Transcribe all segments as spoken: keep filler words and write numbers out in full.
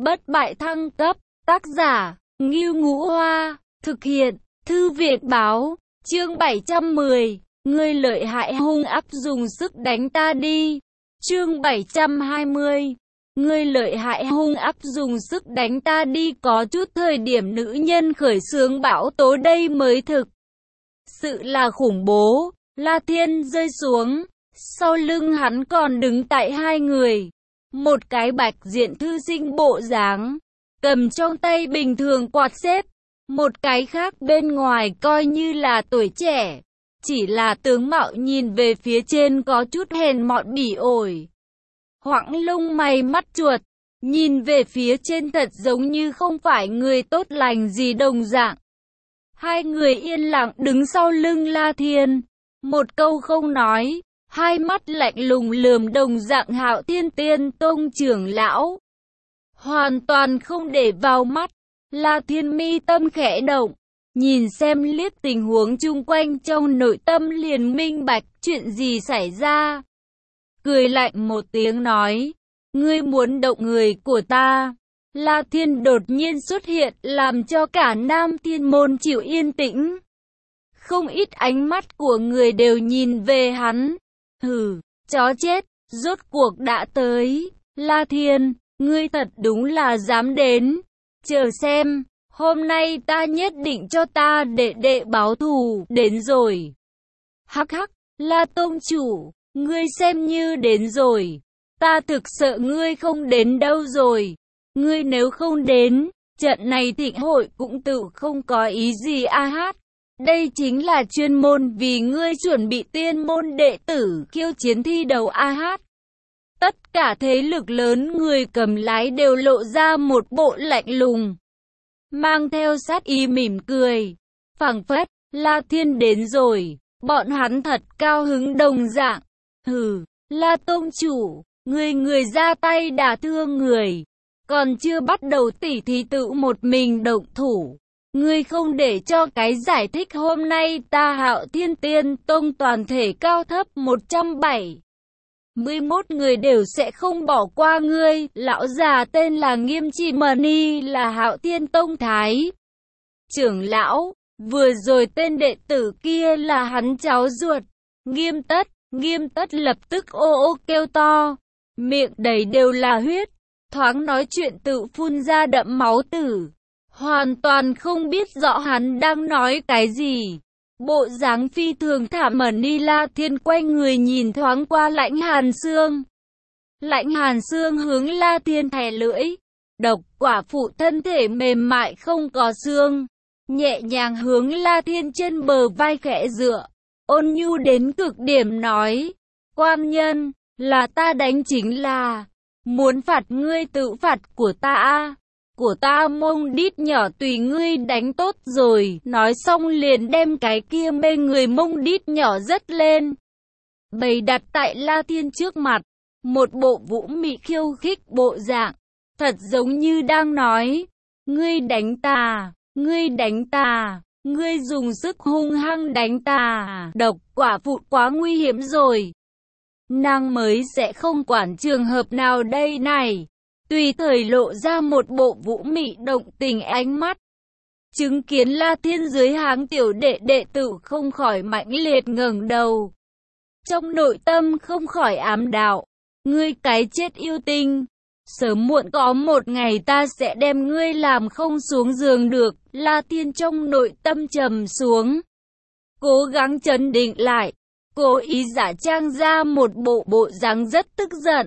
Bất bại thăng cấp, tác giả, Ngưu Ngũ Hoa, thực hiện, Thư viện báo, chương bảy trăm mười, ngươi lợi hại hung ác dùng sức đánh ta đi, chương bảy trăm hai mươi, ngươi lợi hại hung ác dùng sức đánh ta đi, có chút thời điểm nữ nhân khởi xướng bão tố đây mới thực sự là khủng bố. La Thiên rơi xuống, sau lưng hắn còn đứng tại hai người, một cái bạch diện thư sinh bộ dáng, cầm trong tay bình thường quạt xếp, một cái khác bên ngoài coi như là tuổi trẻ, chỉ là tướng mạo nhìn về phía trên có chút hèn mọn bỉ ổi. Hoãng lông mày mắt chuột, nhìn về phía trên thật giống như không phải người tốt lành gì đồng dạng. Hai người yên lặng đứng sau lưng La Thiên, một câu không nói, hai mắt lạnh lùng lườm đồng dạng Hạo Thiên Tiên Tông trưởng lão. Hoàn toàn không để vào mắt, La Thiên mi tâm khẽ động, nhìn xem liếc tình huống chung quanh trong nội tâm liền minh bạch chuyện gì xảy ra. Cười lạnh một tiếng nói, ngươi muốn động người của ta. La Thiên đột nhiên xuất hiện làm cho cả Nam Thiên Môn chịu yên tĩnh. Không ít ánh mắt của người đều nhìn về hắn. Hừ, chó chết, rốt cuộc đã tới. La Thiên, ngươi thật đúng là dám đến. Chờ xem, hôm nay ta nhất định cho ta đệ đệ báo thù. Đến rồi. Hắc hắc, La Tông chủ, ngươi xem như đến rồi. Ta thực sợ ngươi không đến đâu rồi. Ngươi nếu không đến, trận này thịnh hội cũng tự không có ý gì a hát. Đây chính là chuyên môn vì ngươi chuẩn bị tiên môn đệ tử khiêu chiến thi đấu a hát. Tất cả thế lực lớn người cầm lái đều lộ ra một bộ lạnh lùng, mang theo sát ý mỉm cười. Phảng phất, La Thiên đến rồi, bọn hắn thật cao hứng đồng dạng. Hừ, La Tông chủ, người người ra tay đả thương người, còn chưa bắt đầu tỉ thí tự một mình động thủ. Ngươi không để cho cái giải thích hôm nay ta Hạo Thiên Tiên Tông toàn thể cao thấp một trăm bảy mươi mốt người đều sẽ không bỏ qua ngươi. Lão già tên là Nghiêm Chi Mani là Hạo Thiên Tông Thái trưởng lão, vừa rồi tên đệ tử kia là hắn cháu ruột. Nghiêm Tất, Nghiêm Tất lập tức ô ô kêu to, miệng đầy đều là huyết, thoáng nói chuyện tự phun ra đậm máu tử. Hoàn toàn không biết rõ hắn đang nói cái gì. Bộ dáng phi thường thảm ẩn đi. La Thiên quay người nhìn thoáng qua Lãnh Hàn Xương. Lãnh Hàn Xương hướng La Thiên thè lưỡi. Độc quả phụ thân thể mềm mại không có xương, nhẹ nhàng hướng La Thiên trên bờ vai khẽ dựa, ôn nhu đến cực điểm nói, quan nhân, là ta đánh chính là, muốn phạt ngươi tự phạt của ta a. Của ta mông đít nhỏ tùy ngươi đánh tốt rồi. Nói xong liền đem cái kia mê người mông đít nhỏ dất lên, bày đặt tại La Thiên trước mặt. Một bộ vũ mị khiêu khích bộ dạng, thật giống như đang nói, ngươi đánh ta, ngươi đánh ta, ngươi dùng sức hung hăng đánh ta. Độc quả phụ quá nguy hiểm rồi. Nàng mới sẽ không quản trường hợp nào đây này. Tùy thời lộ ra một bộ vũ mị động tình ánh mắt. Chứng kiến La Thiên dưới háng tiểu đệ đệ tử không khỏi mãnh liệt ngẩng đầu. Trong nội tâm không khỏi ám đạo, ngươi cái chết yêu tinh, sớm muộn có một ngày ta sẽ đem ngươi làm không xuống giường được. La Thiên trong nội tâm trầm xuống, cố gắng trấn định lại, cố ý giả trang ra một bộ bộ dáng rất tức giận,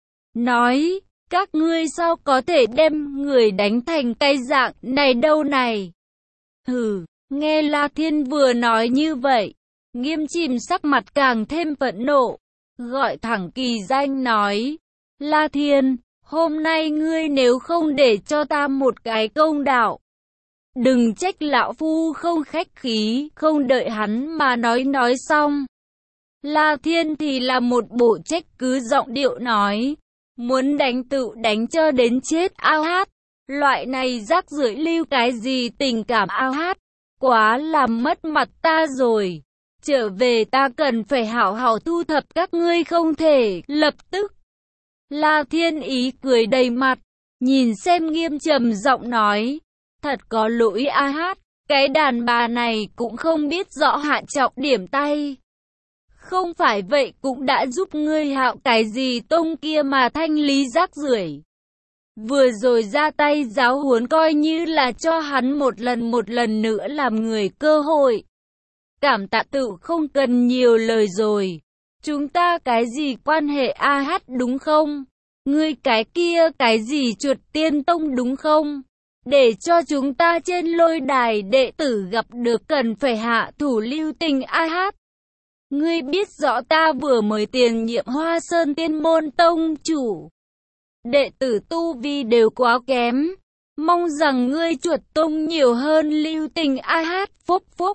nói, các ngươi sao có thể đem người đánh thành cái dạng này đâu này? Hừ, nghe La Thiên vừa nói như vậy, Nghiêm Chìm sắc mặt càng thêm phẫn nộ, gọi thẳng kỳ danh nói, La Thiên, hôm nay ngươi nếu không để cho ta một cái công đạo, đừng trách lão phu không khách khí. Không đợi hắn mà nói nói xong, La Thiên thì là một bộ trách cứ giọng điệu nói, muốn đánh tự đánh cho đến chết ao hát. Loại này rác rưởi lưu cái gì tình cảm ao hát. Quá làm mất mặt ta rồi. Trở về ta cần phải hảo hảo thu thập các ngươi không thể. Lập tức, La Thiên ý cười đầy mặt, Nhìn xem Nghiêm trầm giọng nói, thật có lỗi A Hát, cái đàn bà này cũng không biết rõ hạ trọng điểm tay. Không phải vậy cũng đã giúp ngươi hạo cái gì tông kia mà thanh lý rác rưởi. Vừa rồi ra tay giáo huấn coi như là cho hắn một lần một lần nữa làm người cơ hội. Cảm tạ tự không cần nhiều lời rồi. Chúng ta cái gì quan hệ A Hát đúng không? Ngươi cái kia cái gì chuột tiên tông đúng không? Để cho chúng ta trên lôi đài đệ tử gặp được cần phải hạ thủ lưu tình A Hát. Ngươi biết rõ ta vừa mới tiền nhiệm Hoa Sơn Tiên Môn tông chủ. Đệ tử tu vi đều quá kém. Mong rằng ngươi chuột tung nhiều hơn lưu tình A Hát phúc phúc.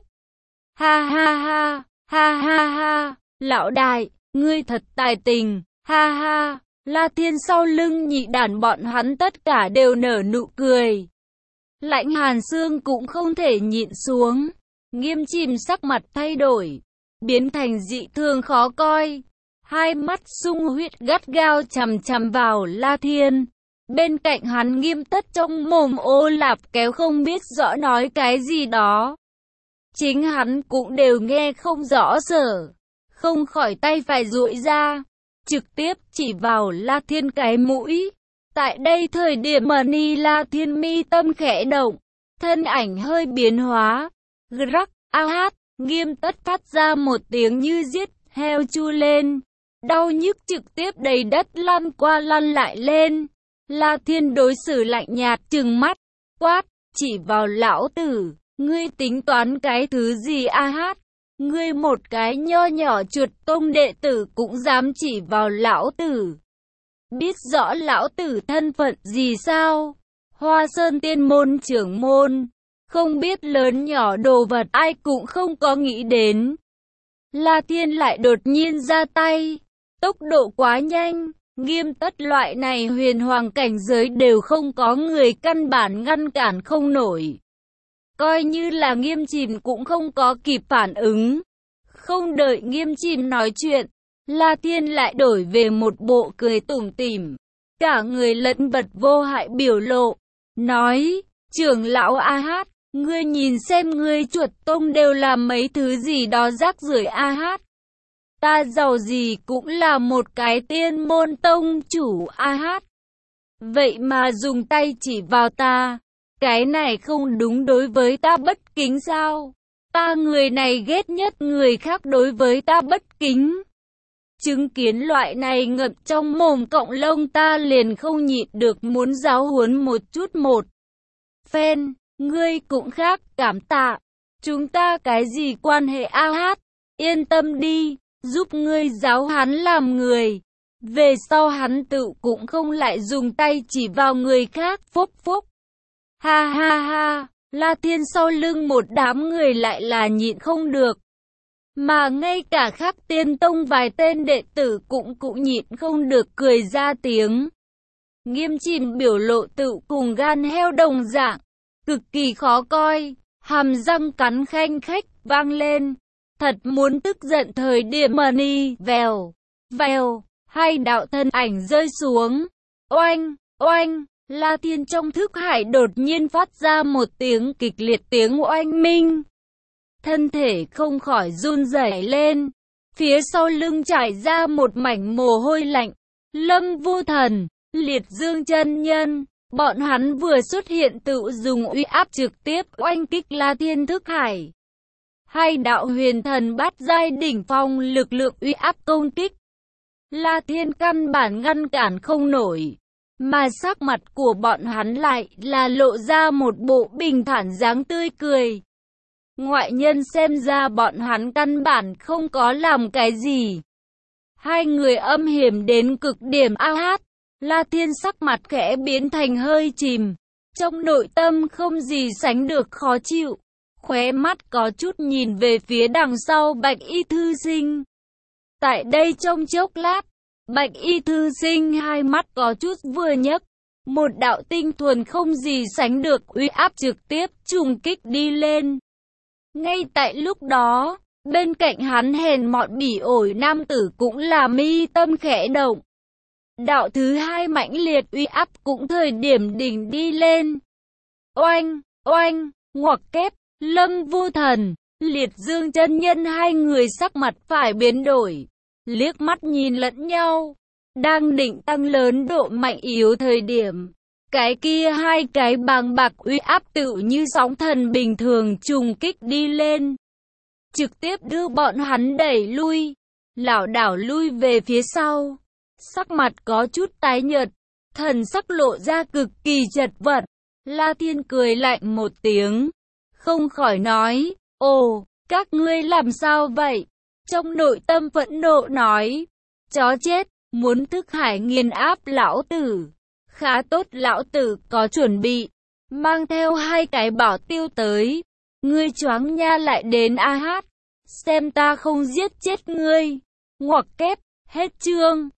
Ha ha ha, ha ha ha, lão đại, ngươi thật tài tình, ha ha. La Thiên sau lưng nhị đàn bọn hắn tất cả đều nở nụ cười. Lãnh Hàn Xương cũng không thể nhịn xuống. Nghiêm chìm sắc mặt thay đổi, biến thành dị thường khó coi. Hai mắt sung huyết gắt gao chằm chằm vào La Thiên. Bên cạnh hắn Nghiêm Tất trong mồm ô lạp kéo không biết rõ nói cái gì đó. Chính hắn cũng đều nghe không rõ sở. Không khỏi tay phải duỗi ra, trực tiếp chỉ vào La Thiên cái mũi. Tại đây thời điểm mà Ni La Thiên mi tâm khẽ động, thân ảnh hơi biến hóa. Rắc, A Hát, Nghiêm Tất phát ra một tiếng như giết heo chu lên. Đau nhức trực tiếp đầy đất lăn qua lăn lại lên. La Thiên đối xử lạnh nhạt trừng mắt, quát, chỉ vào lão tử, ngươi tính toán cái thứ gì A Hát? Ngươi một cái nho nhỏ chuột tông đệ tử cũng dám chỉ vào lão tử. Biết rõ lão tử thân phận gì sao? Hoa Sơn Tiên Môn trưởng môn, không biết lớn nhỏ đồ vật ai cũng không có nghĩ đến. La Thiên lại đột nhiên ra tay, tốc độ quá nhanh, Nghiêm Tất loại này huyền hoàng cảnh giới đều không có người căn bản ngăn cản không nổi. Coi như là Nghiêm Chìm cũng không có kịp phản ứng. Không đợi Nghiêm Chìm nói chuyện, La Thiên lại đổi về một bộ cười tủm tỉm, cả người lẫn vật vô hại biểu lộ, nói, trưởng lão A Hát, ngươi nhìn xem ngươi chuột tông đều làm mấy thứ gì đó rác rưởi A Hát. Ta giàu gì cũng là một cái tiên môn tông chủ A Hát. Vậy mà dùng tay chỉ vào ta, cái này không đúng đối với ta bất kính sao? Ta người này ghét nhất người khác đối với ta bất kính. Chứng kiến loại này ngậm trong mồm cọng lông ta liền không nhịn được muốn giáo huấn một chút một phen. Ngươi cũng khác, cảm tạ. Chúng ta cái gì quan hệ A Hát? Yên tâm đi, giúp ngươi giáo hắn làm người. Về sau hắn tự cũng không lại dùng tay chỉ vào người khác phúc phúc. Ha ha ha, La Thiên sau lưng một đám người lại là nhịn không được. Mà ngay cả Khắc Tiên Tông vài tên đệ tử cũng cũng nhịn không được cười ra tiếng. Nghiêm Chìm biểu lộ tự cùng gan heo đồng dạng, cực kỳ khó coi, hàm răng cắn khanh khách vang lên. Thật muốn tức giận thời điểm mà ni vèo, vèo, hai đạo thân ảnh rơi xuống. Oanh, oanh, La Thiên trong thức hải đột nhiên phát ra một tiếng kịch liệt tiếng oanh minh. Thân thể không khỏi run rẩy lên, phía sau lưng trải ra một mảnh mồ hôi lạnh. Lâm Vô Thần, Liệt Dương chân nhân, bọn hắn vừa xuất hiện tự dùng uy áp trực tiếp oanh kích La Thiên thức hải. Hai đạo huyền thần bát giai đỉnh phong lực lượng uy áp công kích. La Thiên căn bản ngăn cản không nổi, mà sắc mặt của bọn hắn lại là lộ ra một bộ bình thản dáng tươi cười. Ngoại nhân xem ra bọn hắn căn bản không có làm cái gì. Hai người âm hiểm đến cực điểm A Hát. La Thiên sắc mặt khẽ biến thành hơi chìm, trong nội tâm không gì sánh được khó chịu. Khóe mắt có chút nhìn về phía đằng sau Bạch Y Thư Sinh. Tại đây trong chốc lát, Bạch Y Thư Sinh hai mắt có chút vừa nhấc, một đạo tinh thuần không gì sánh được uy áp trực tiếp trùng kích đi lên. Ngay tại lúc đó, bên cạnh hắn hèn mọn bỉ ổi nam tử cũng là mi tâm khẽ động. Đạo thứ hai mãnh liệt uy áp cũng thời điểm đỉnh đi lên. Oanh, oanh, ngoặc kép, Lâm Vô Thần, Liệt Dương chân nhân hai người sắc mặt phải biến đổi, liếc mắt nhìn lẫn nhau, đang định tăng lớn độ mạnh yếu thời điểm. Cái kia hai cái bàng bạc uy áp tự như sóng thần bình thường trùng kích đi lên, trực tiếp đưa bọn hắn đẩy lui, lảo đảo lui về phía sau. Sắc mặt có chút tái nhợt, thần sắc lộ ra cực kỳ chật vật. La Thiên cười lạnh một tiếng, không khỏi nói, ồ, các ngươi làm sao vậy? Trong nội tâm phẫn nộ nói, chó chết, muốn thức hải nghiền áp lão tử. Khá tốt, lão tử có chuẩn bị, mang theo hai cái bảo tiêu tới. Ngươi choáng nha lại đến a hát, xem ta không giết chết ngươi. Ngoặc kép, hết chương.